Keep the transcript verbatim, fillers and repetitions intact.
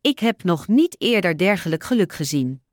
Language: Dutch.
Ik heb nog niet eerder dergelijk geluk gezien.